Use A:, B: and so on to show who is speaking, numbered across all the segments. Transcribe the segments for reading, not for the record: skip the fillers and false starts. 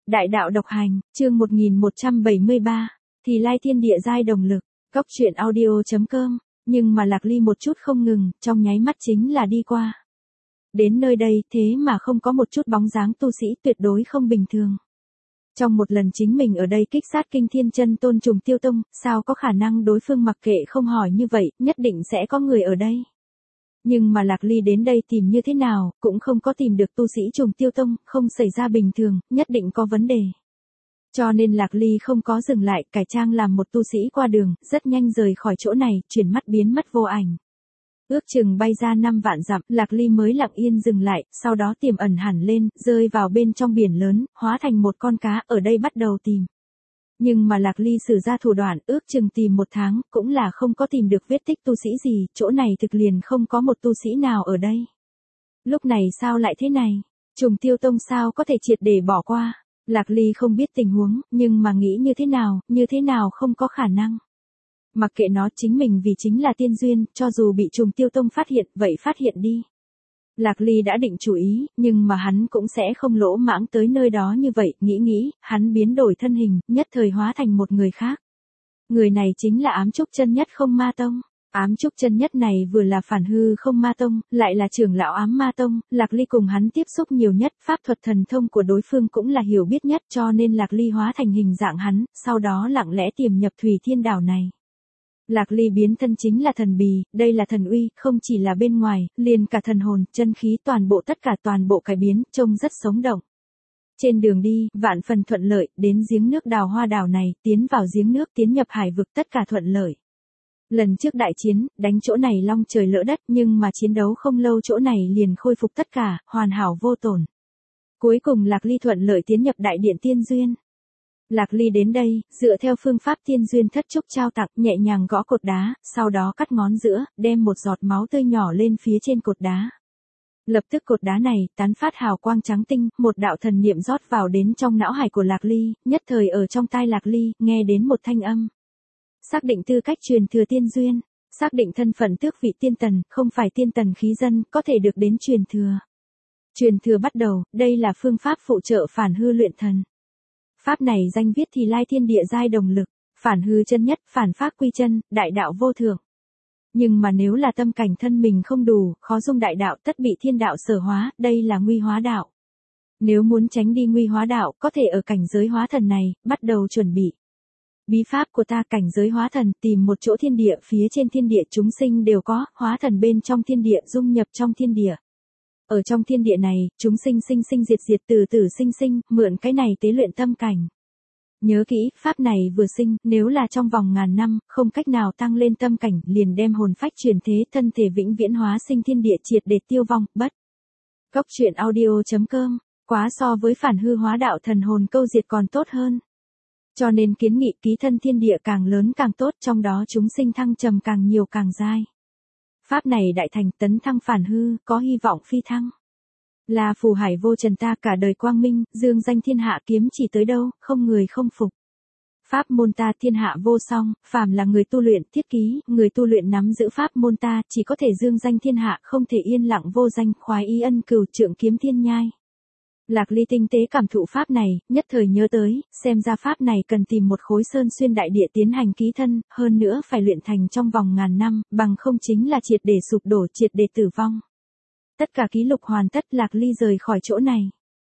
A: Đại đạo độc hành, chương 1173, thì lai thiên địa giai đồng lực, góc truyện audio.com, nhưng mà Lạc Ly một chút không ngừng, trong nháy mắt chính là đi qua. Đến nơi đây, thế mà không có một chút bóng dáng tu sĩ, tuyệt đối không bình thường. Trong một lần chính mình ở đây kích sát kinh thiên chân tôn Trùng Tiêu Tông, sao có khả năng đối phương mặc kệ không hỏi như vậy, nhất định sẽ có người ở đây. Nhưng mà Lạc Ly đến đây tìm như thế nào, cũng không có tìm được tu sĩ Trùng Tiêu Tông, không xảy ra bình thường, nhất định có vấn đề. Cho nên Lạc Ly không có dừng lại, cải trang làm một tu sĩ qua đường, rất nhanh rời khỏi chỗ này, chuyển mắt biến mất vô ảnh. Ước chừng bay ra 5 vạn dặm, Lạc Ly mới lặng yên dừng lại, sau đó tiềm ẩn hẳn lên, rơi vào bên trong biển lớn, hóa thành một con cá, ở đây bắt đầu tìm. Nhưng mà Lạc Ly sử ra thủ đoạn, ước chừng tìm 1 tháng, cũng là không có tìm được vết tích tu sĩ gì, chỗ này thực liền không có một tu sĩ nào ở đây. Lúc này sao lại thế này? Trùng Tiêu Tông sao có thể triệt để bỏ qua? Lạc Ly không biết tình huống, nhưng mà nghĩ như thế nào không có khả năng. Mặc kệ nó, chính mình vì chính là tiên duyên, cho dù bị Trùng Tiêu Tông phát hiện, vậy phát hiện đi. Lạc Ly đã định chủ ý, nhưng mà hắn cũng sẽ không lỗ mãng tới nơi đó như vậy, nghĩ, hắn biến đổi thân hình, nhất thời hóa thành một người khác. Người này chính là Ám Trúc Chân Nhất Không Ma Tông. Ám Trúc Chân Nhất này vừa là phản hư Không Ma Tông, lại là trưởng lão Ám Ma Tông, Lạc Ly cùng hắn tiếp xúc nhiều nhất, pháp thuật thần thông của đối phương cũng là hiểu biết nhất, cho nên Lạc Ly hóa thành hình dạng hắn, sau đó lặng lẽ tiềm nhập Thủy Thiên đảo này. Lạc Ly biến thân chính là thần bì, đây là thần uy, không chỉ là bên ngoài, liền cả thần hồn, chân khí toàn bộ cải biến, trông rất sống động. Trên đường đi, vạn phần thuận lợi, đến giếng nước Đào Hoa đảo này, tiến vào giếng nước, tiến nhập hải vực, tất cả thuận lợi. Lần trước đại chiến, đánh chỗ này long trời lỡ đất, nhưng mà chiến đấu không lâu chỗ này liền khôi phục tất cả, hoàn hảo vô tổn. Cuối cùng Lạc Ly thuận lợi tiến nhập đại điện tiên duyên. Lạc Ly đến đây, dựa theo phương pháp tiên duyên thất trúc trao tặng, nhẹ nhàng gõ cột đá, sau đó cắt ngón giữa, đem một giọt máu tươi nhỏ lên phía trên cột đá. Lập tức cột đá này, tán phát hào quang trắng tinh, một đạo thần niệm rót vào đến trong não hải của Lạc Ly, nhất thời ở trong tai Lạc Ly, nghe đến một thanh âm. Xác định tư cách truyền thừa tiên duyên, xác định thân phận tước vị tiên tần, không phải tiên tần khí dân, có thể được đến truyền thừa. Truyền thừa bắt đầu, đây là phương pháp phụ trợ phản hư luyện thần. Pháp này danh viết thì lai thiên địa giai đồng lực, phản hư chân nhất, phản pháp quy chân, đại đạo vô thượng. Nhưng mà nếu là tâm cảnh thân mình không đủ, khó dung đại đạo, tất bị thiên đạo sở hóa, đây là nguy hóa đạo. Nếu muốn tránh đi nguy hóa đạo, có thể ở cảnh giới hóa thần này, bắt đầu chuẩn bị. Bí pháp của ta cảnh giới hóa thần, tìm một chỗ thiên địa, phía trên thiên địa chúng sinh đều có, hóa thần bên trong thiên địa dung nhập trong thiên địa. Ở trong thiên địa này, chúng sinh sinh diệt từ từ sinh, mượn cái này tế luyện tâm cảnh. Nhớ kỹ, pháp này vừa sinh, nếu là trong vòng ngàn năm, không cách nào tăng lên tâm cảnh, liền đem hồn phách chuyển thế, thân thể vĩnh viễn hóa sinh thiên địa triệt để tiêu vong, bất. Góc truyện audio.com, quá so với phản hư hóa đạo thần hồn câu diệt còn tốt hơn. Cho nên kiến nghị ký thân thiên địa càng lớn càng tốt, trong đó chúng sinh thăng trầm càng nhiều càng dai. Pháp này đại thành tấn thăng phản hư, có hy vọng phi thăng. Là phù hải vô trần ta cả đời quang minh, dương danh thiên hạ kiếm chỉ tới đâu, không người không phục. Pháp môn ta thiên hạ vô song, phàm là người tu luyện thiết ký, người tu luyện nắm giữ pháp môn ta, chỉ có thể dương danh thiên hạ, không thể yên lặng vô danh, khoái ý ân cừu trượng kiếm thiên nhai. Lạc Ly tinh tế cảm thụ pháp này, nhất thời nhớ tới, xem ra pháp này cần tìm một khối sơn xuyên đại địa tiến hành ký thân, hơn nữa phải luyện thành trong vòng ngàn năm, bằng không chính là triệt để sụp đổ, triệt để tử vong. Tất cả ký lục hoàn tất, Lạc Ly rời khỏi chỗ này.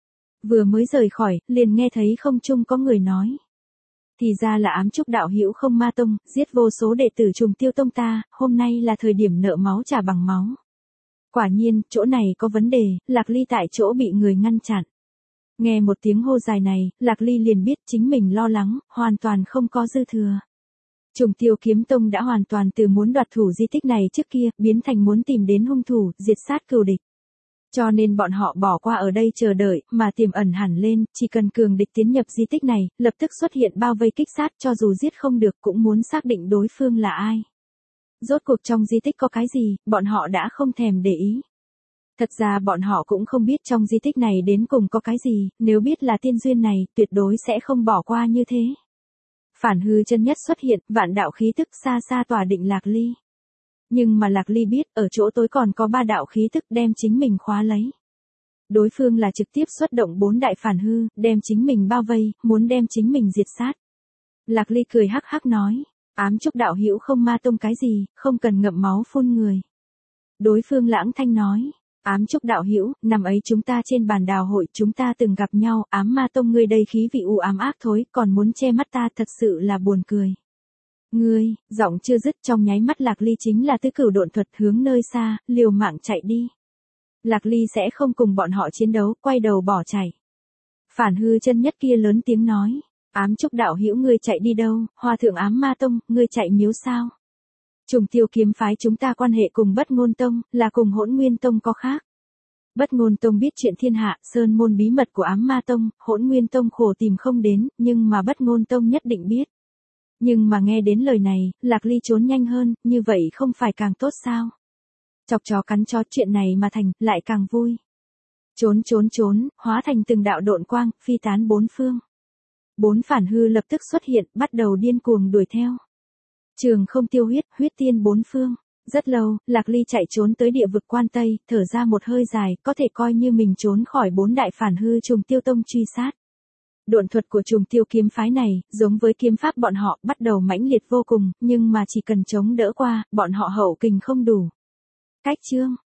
A: Vừa mới rời khỏi, liền nghe thấy không trung có người nói. Thì ra là Ám Trúc đạo hữu Không Ma Tông, giết vô số đệ tử Trùng Tiêu Tông ta, hôm nay là thời điểm nợ máu trả bằng máu. Quả nhiên, chỗ này có vấn đề, Lạc Ly tại chỗ bị người ngăn chặn. Nghe một tiếng hô dài này, Lạc Ly liền biết chính mình lo lắng, hoàn toàn không có dư thừa. Trùng Tiêu Kiếm Tông đã hoàn toàn từ muốn đoạt thủ di tích này trước kia, biến thành muốn tìm đến hung thủ, diệt sát cừu địch. Cho nên bọn họ bỏ qua ở đây chờ đợi, mà tiềm ẩn hẳn lên, chỉ cần cường địch tiến nhập di tích này, lập tức xuất hiện bao vây kích sát, cho dù giết không được cũng muốn xác định đối phương là ai. Rốt cuộc trong di tích có cái gì, bọn họ đã không thèm để ý. Thật ra bọn họ cũng không biết trong di tích này đến cùng có cái gì, nếu biết là tiên duyên này, tuyệt đối sẽ không bỏ qua như thế. Phản hư chân nhất xuất hiện, vạn đạo khí tức xa xa tỏa định Lạc Ly. Nhưng mà Lạc Ly biết, ở chỗ tối còn có 3 đạo khí tức đem chính mình khóa lấy. Đối phương là trực tiếp xuất động 4 đại phản hư, đem chính mình bao vây, muốn đem chính mình diệt sát. Lạc Ly cười hắc hắc nói, ám trúc đạo hữu không ma tông cái gì, không cần ngậm máu phun người. Đối phương lãng thanh nói, ám trúc đạo hữu, năm ấy chúng ta trên bàn đào hội chúng ta từng gặp nhau, ám ma tông ngươi đây khí vị u ám ác thối, còn muốn che mắt ta, thật sự là buồn cười. Ngươi, giọng chưa dứt, trong nháy mắt Lạc Ly chính là tứ cửu độn thuật hướng nơi xa, liều mạng chạy đi. Lạc Ly sẽ không cùng bọn họ chiến đấu, quay đầu bỏ chạy. Phản hư chân nhất kia lớn tiếng nói, ám trúc đạo hữu ngươi chạy đi đâu, hòa thượng ám ma tông, ngươi chạy miếu sao? Trùng Tiêu kiếm phái chúng ta quan hệ cùng Bất Ngôn tông, là cùng Hỗn Nguyên tông có khác. Bất Ngôn tông biết chuyện thiên hạ, sơn môn bí mật của ám ma tông, Hỗn Nguyên tông khổ tìm không đến, nhưng mà Bất Ngôn tông nhất định biết. Nhưng mà nghe đến lời này, Lạc Ly trốn nhanh hơn, như vậy không phải càng tốt sao? Chọc chó cắn chó, chuyện này mà thành, lại càng vui. Trốn, hóa thành từng đạo độn quang, phi tán bốn phương. 4 phản hư lập tức xuất hiện, bắt đầu điên cuồng đuổi theo. Trường không tiêu huyết, huyết tiên bốn phương. Rất lâu, Lạc Ly chạy trốn tới địa vực Quan Tây, thở ra một hơi dài, có thể coi như mình trốn khỏi 4 đại phản hư Trùng Tiêu tông truy sát. Độn thuật của Trùng Tiêu kiếm phái này, giống với kiếm pháp bọn họ, bắt đầu mãnh liệt vô cùng, nhưng mà chỉ cần chống đỡ qua, bọn họ hậu kình không đủ. Cách chương